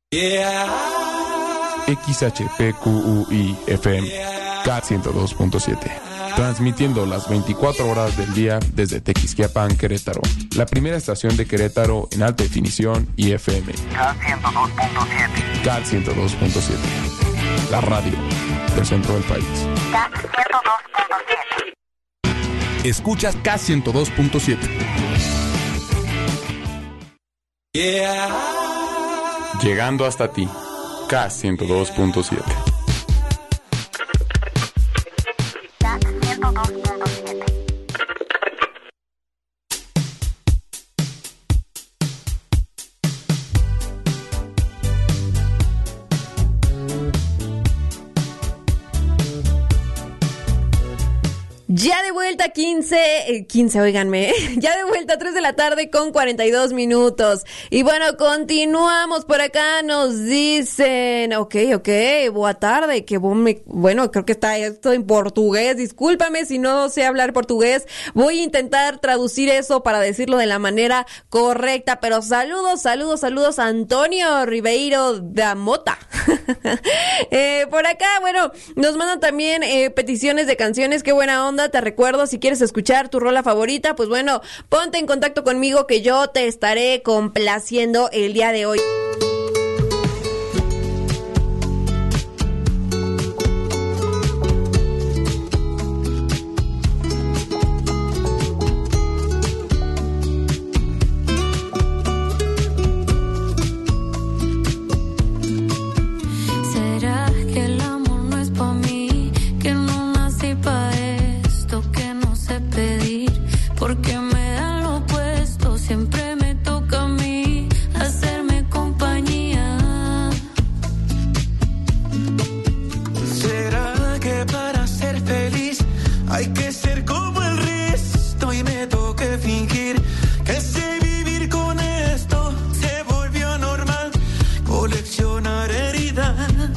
XHPQUI FM K102.7, transmitiendo las 24 horas del día desde Tequisquiapan, Querétaro, la primera estación de Querétaro en alta definición y FM. K102.7. K102.7, la radio del centro del país. K102.7. Escuchas K102.7. Llegando hasta ti, K102.7. Ya de vuelta 15, óiganme, ya de vuelta 3 de la tarde con 42 minutos. Y bueno, continuamos por acá, nos dicen, ok, boa tarde, que bueno, creo que está esto en portugués, discúlpame si no sé hablar portugués, voy a intentar traducir eso para decirlo de la manera correcta, pero saludos a Antonio Ribeiro da Mota. Por acá, bueno, nos mandan también peticiones de canciones, qué buena onda. Te recuerdo, si quieres escuchar tu rola favorita, pues bueno, ponte en contacto conmigo que yo te estaré complaciendo el día de hoy. Porque me dan lo opuesto, siempre me toca a mí hacerme compañía. ¿Será que para ser feliz hay que ser como el resto y me toque fingir que sé vivir con esto? Se volvió normal coleccionar heridas.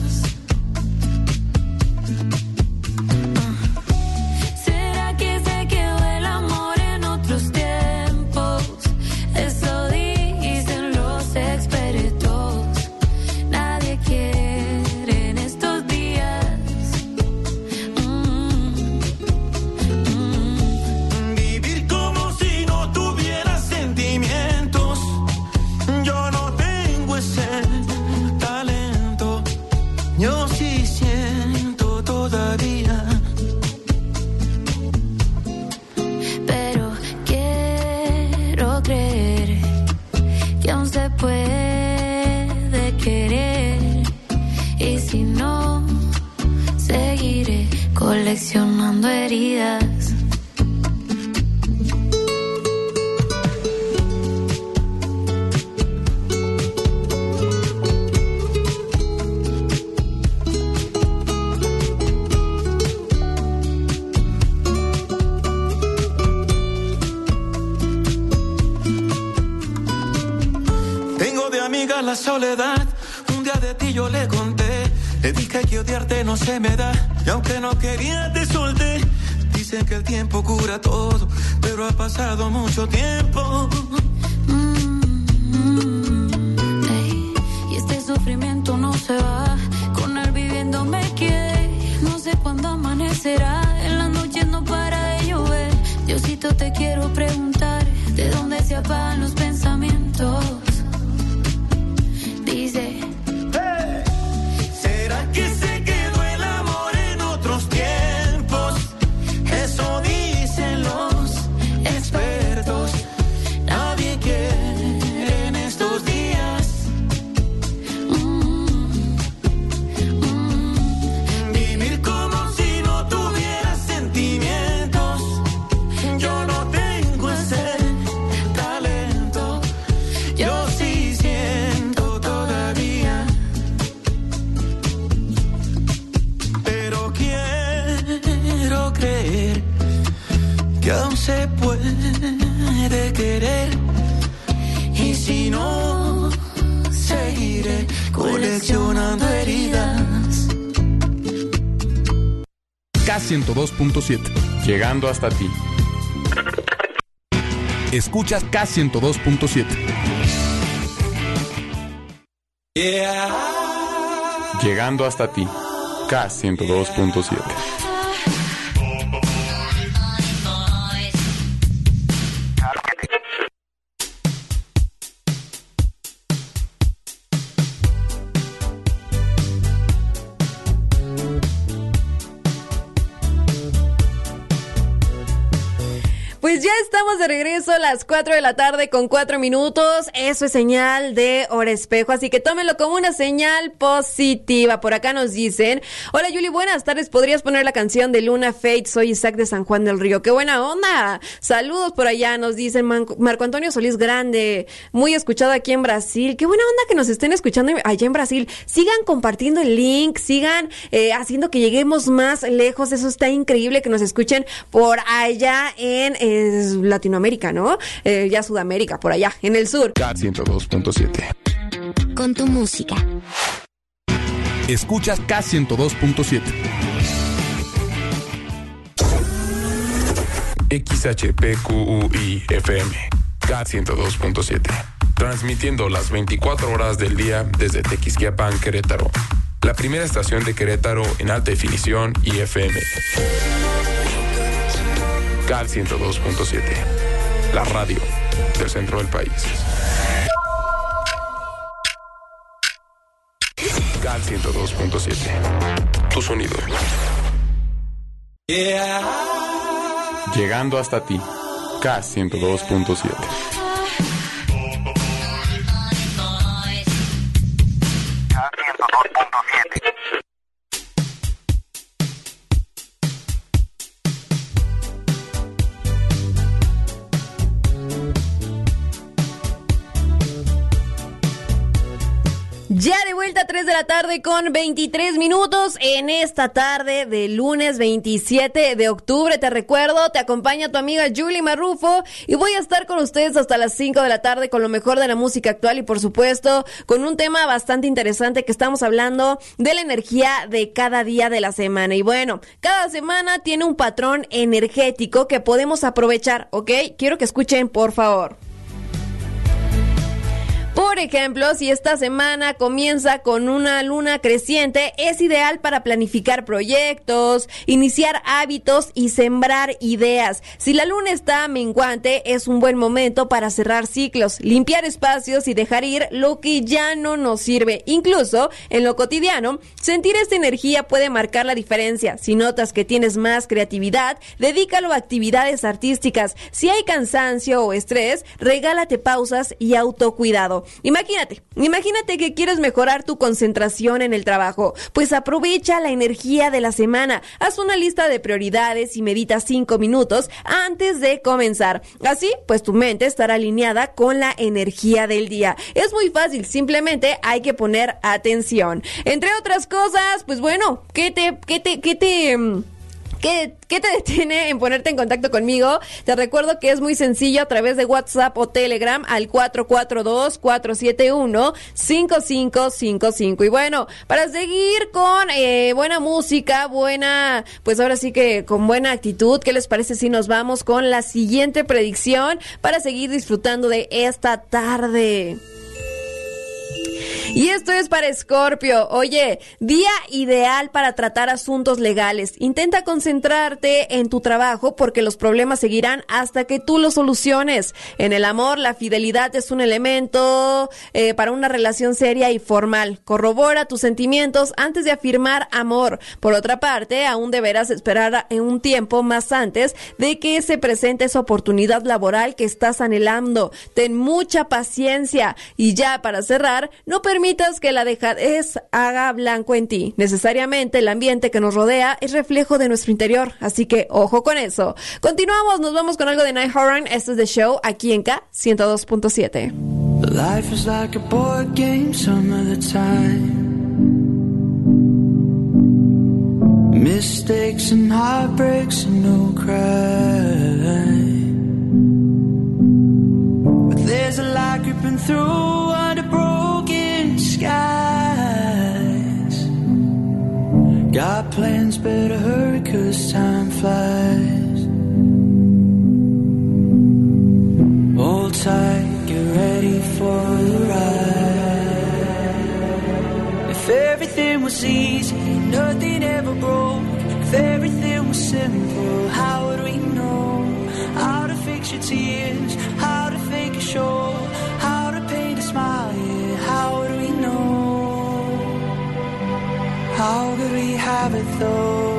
Puede querer, y si no, seguiré coleccionando heridas. La soledad, un día de ti yo le conté, le dije que odiarte no se me da, y aunque no quería te solté. Dicen que el tiempo cura todo, pero ha pasado mucho tiempo. Y este sufrimiento no se va, con él viviendo me quedé. No sé cuándo amanecerá, en la noche no para de llover. Diosito, te quiero preguntar, ¿de dónde se apagan los pensamientos? Dice, hey, ¿será que se quedó el amor en otros tiempos? Eso dicen los expertos. Nadie quiere en estos días vivir como si no tuviera sentimientos. Yo no tengo ese talento. Yo sí siento. Creer que aún se puede querer, y si no, seguiré coleccionando heridas. K102.7, llegando hasta ti. Escuchas K102.7. Llegando hasta ti, K102.7. Pues ya estamos de regreso a las 4 de la tarde con 4 minutos. Eso es señal de hora espejo, así que tómenlo como una señal positiva. Por acá nos dicen: hola Yuli, buenas tardes, ¿podrías poner la canción de Luna Fate? Soy Isaac de San Juan del Río. ¡Qué buena onda! Saludos por allá, nos dicen Marco Antonio Solís Grande, muy escuchado aquí en Brasil. ¡Qué buena onda que nos estén escuchando allá en Brasil! Sigan compartiendo el link, sigan haciendo que lleguemos más lejos. Eso está increíble, que nos escuchen por allá en Latinoamérica, ¿no? Ya Sudamérica, por allá, en el sur. K102.7. Con tu música. Escuchas K102.7. XHPQUI FM, K102.7. Transmitiendo las 24 horas del día desde Tequisquiapan, Querétaro. La primera estación de Querétaro en alta definición y FM. K102.7, la radio del centro del país. K102.7, tu sonido. Llegando hasta ti, K102.7. Ya de vuelta a 3 de la tarde con 23 minutos en esta tarde de lunes 27 de octubre. Te recuerdo, te acompaña tu amiga Julie Marrufo y voy a estar con ustedes hasta las 5 de la tarde con lo mejor de la música actual y por supuesto con un tema bastante interesante que estamos hablando de la energía de cada día de la semana. Y bueno, cada semana tiene un patrón energético que podemos aprovechar, ¿ok? Quiero que escuchen, por favor. Por ejemplo, si esta semana comienza con una luna creciente, es ideal para planificar proyectos, iniciar hábitos y sembrar ideas. Si la luna está menguante, es un buen momento para cerrar ciclos, limpiar espacios y dejar ir lo que ya no nos sirve. Incluso, en lo cotidiano, sentir esta energía puede marcar la diferencia. Si notas que tienes más creatividad, dedícalo a actividades artísticas. Si hay cansancio o estrés, regálate pausas y autocuidado. Imagínate que quieres mejorar tu concentración en el trabajo, pues aprovecha la energía de la semana, haz una lista de prioridades y medita 5 minutos antes de comenzar. Así, pues tu mente estará alineada con la energía del día. Es muy fácil, simplemente hay que poner atención. Entre otras cosas, pues bueno, ¿Qué te detiene en ponerte en contacto conmigo? Te recuerdo que es muy sencillo a través de WhatsApp o Telegram al 442-471-5555. Y bueno, para seguir con buena música, pues ahora sí que con buena actitud, ¿qué les parece si nos vamos con la siguiente predicción para seguir disfrutando de esta tarde? Y esto es para Escorpio. Oye, día ideal para tratar asuntos legales. Intenta concentrarte en tu trabajo porque los problemas seguirán hasta que tú los soluciones. En el amor, la fidelidad es un elemento para una relación seria y formal. Corrobora tus sentimientos antes de afirmar amor. Por otra parte, aún deberás esperar un tiempo más antes de que se presente esa oportunidad laboral que estás anhelando. Ten mucha paciencia. Y ya para cerrar, no permitas que la dejadez haga blanco en ti. Necesariamente el ambiente que nos rodea es reflejo de nuestro interior, así que ojo con eso. Continuamos, nos vamos con algo de Night Horan. Este es The Show, aquí en K102.7. Life is like a board game some of the time. Mistakes and heartbreaks and no crime. But there's a light creeping through under broken skies. Got plans, better hurry 'cause time flies. Hold tight, get ready for the ride. everything was easy, nothing ever broke. If everything was simple, how would we know? How to fix your tears, how to fake a show, how to paint a smile, yeah, how would we know? How could we have it though?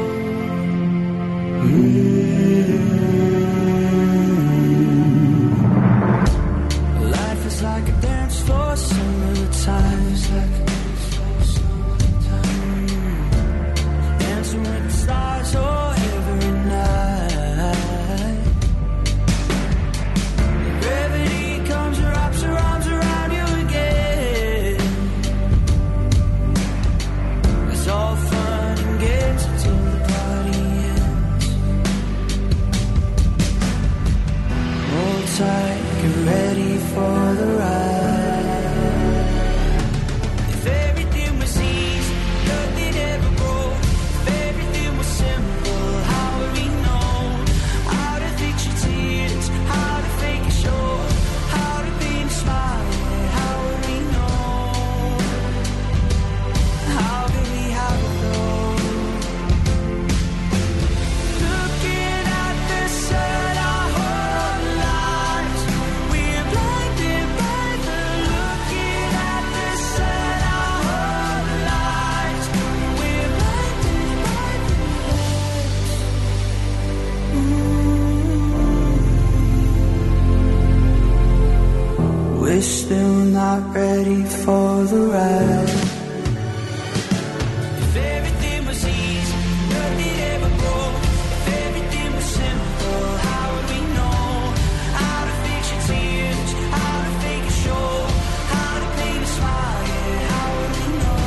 Life is like a dance floor, summertime's like a dance floor, summertime. Dancing with the stars, oh, every night. Gravity comes and wraps her arms around you again. It's all fun and games until the party ends. Hold tight, get ready for the ride. If everything was easy, nothing ever broke. If everything was simple, how would we know? How to fix your tears, how to fake a show, how to paint a smile, how would we know? How could we have it though? Looking at the sun our whole lives, we're blinded by the looking at the sun our whole lives, we're blinded by the We're still not ready for the ride. If everything was easy, nothing ever broke. If everything was simple, how would we know? How to fix your tears, how to fake a show, how to paint a smile, yeah, how would we know?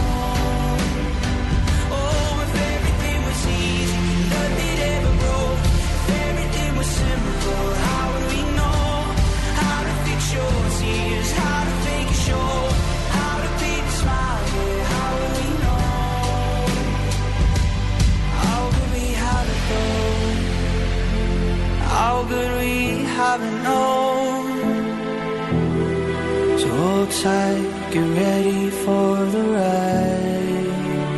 Oh, if everything was easy, nothing ever broke. If everything was simple, how would we know? How to fix your tears, how to fake a show, how to paint a smile, yeah, how would we know? How could we have it though? How could we have it known? So hold tight, get ready for the ride.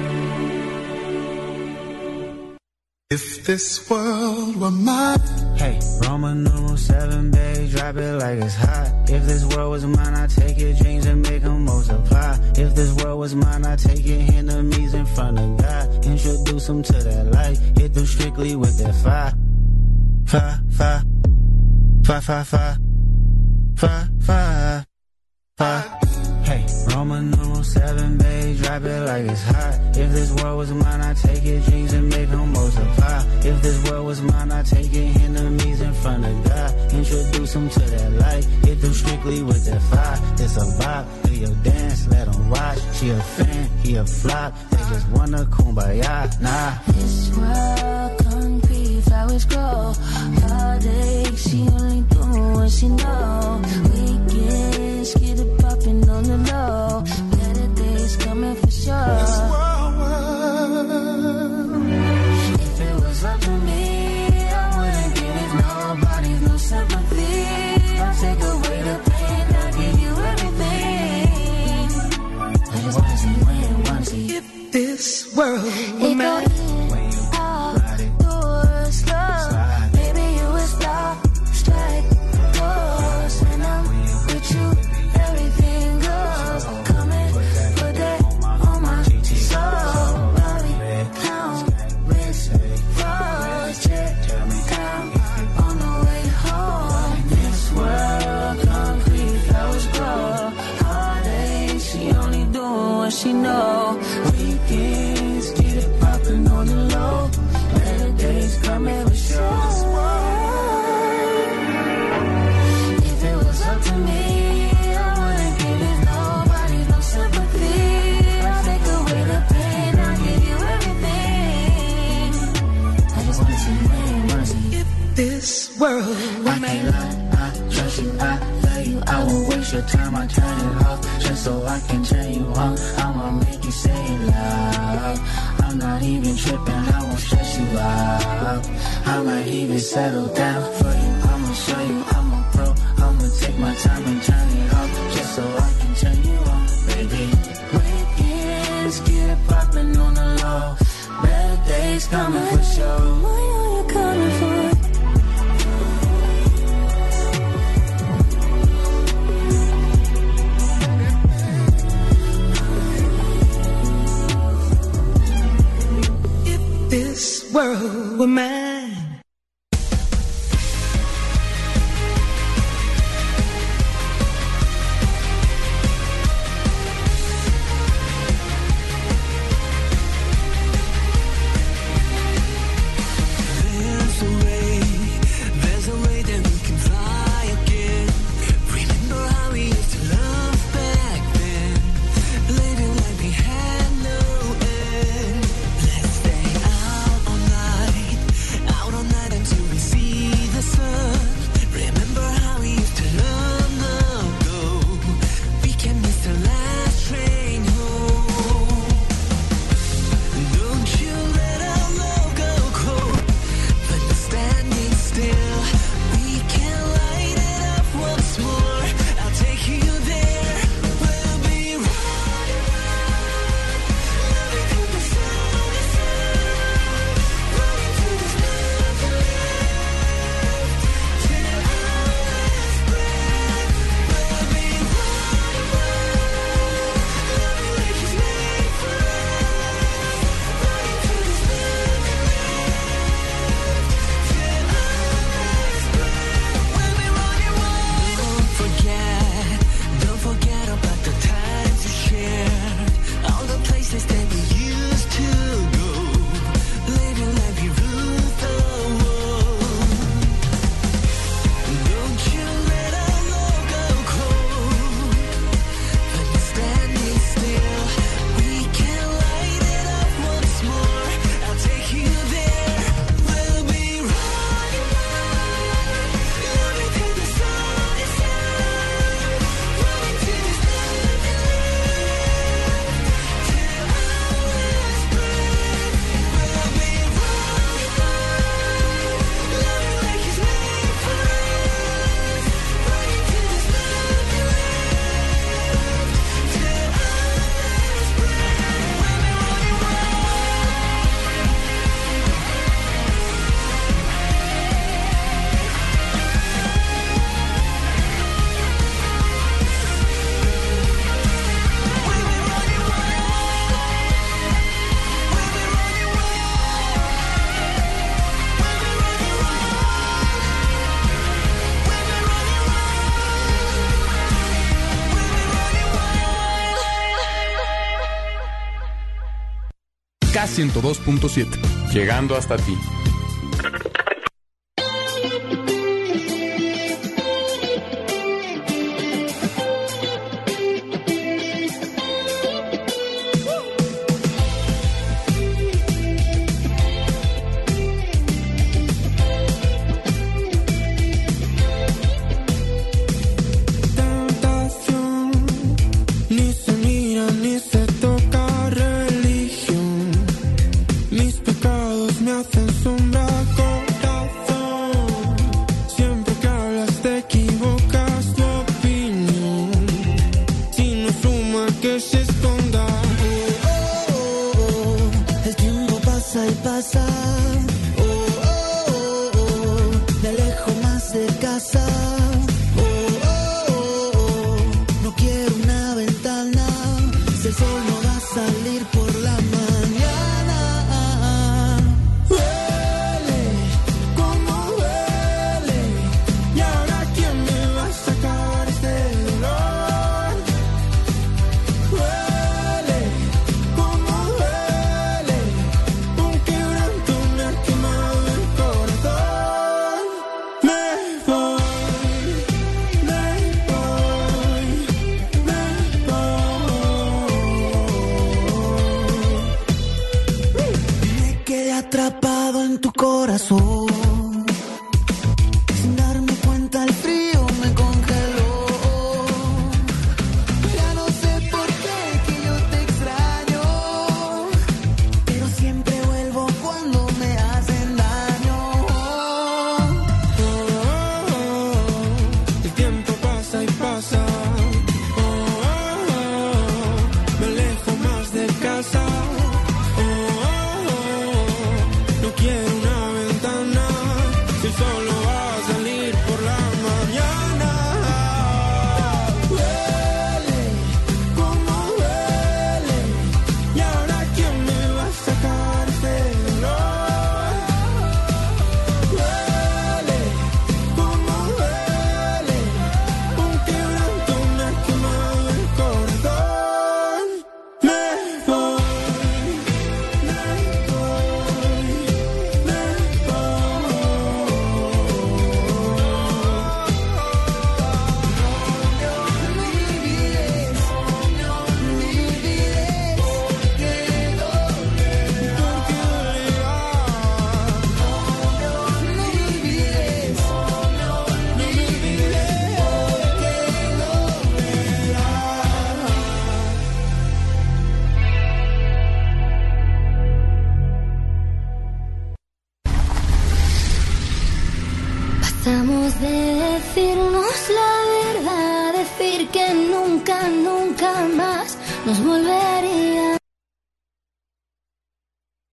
If this world were mine. Hey, Roman numeral 7, babe, drop it like it's hot. If this world was mine, I'd take your dreams and make them multiply. If this world was mine, I'd take your enemies in front of God. Introduce them to that light, hit them strictly with that fire. Fire, fire, fire, fire, fire, fire, fire, fire. Hey, Roman numeral 7, babe, drop it like it's hot. If this world was mine, I'd take your dreams and make them multiply. If this world was mine, I'd take your enemies in front of God. Introduce them to that light, hit them strictly with that fire. It's a vibe, do your dance, let them watch. She a fan, he a flop, they just wanna kumbaya, nah. This world concrete, flowers grow. Heartache, she only doing what she know. Weekends, get it popping on the low. Better days coming for sure. If it was up to me, I wouldn't give nobody no sympathy. I'll take away the pain, I'll give you everything. I just wanna see when you wanna see. If this world were mine. She know weekends get it poppin' on the low. Better days coming for sure. If it was up to me, I wouldn't give it nobody no sympathy. I'll take away the pain, I'll give you everything. I just wanna see when you wanna see. If this world were mine. I can't lie, I trust you, I love you. I won't waste your time, I turn it off just so I can turn you on. I'ma make you say it loud. I'm not even tripping, I won't stress you out. I might even settle down for you. I'ma show you I'm a pro. I'ma take my time and turn it off just so I can turn you on, baby. Weekends get always coming for sure. Why are you coming for? If this world were mine. K102.7. Llegando hasta ti. Atrapado en tu corazón, sin darme cuenta el frío me congeló. Ya no sé por qué que yo te extraño, pero siempre vuelvo cuando me hacen daño. El tiempo pasa y pasa, me alejo más de casa. antes de decirnos la verdad, decir que nunca, nunca más nos volvería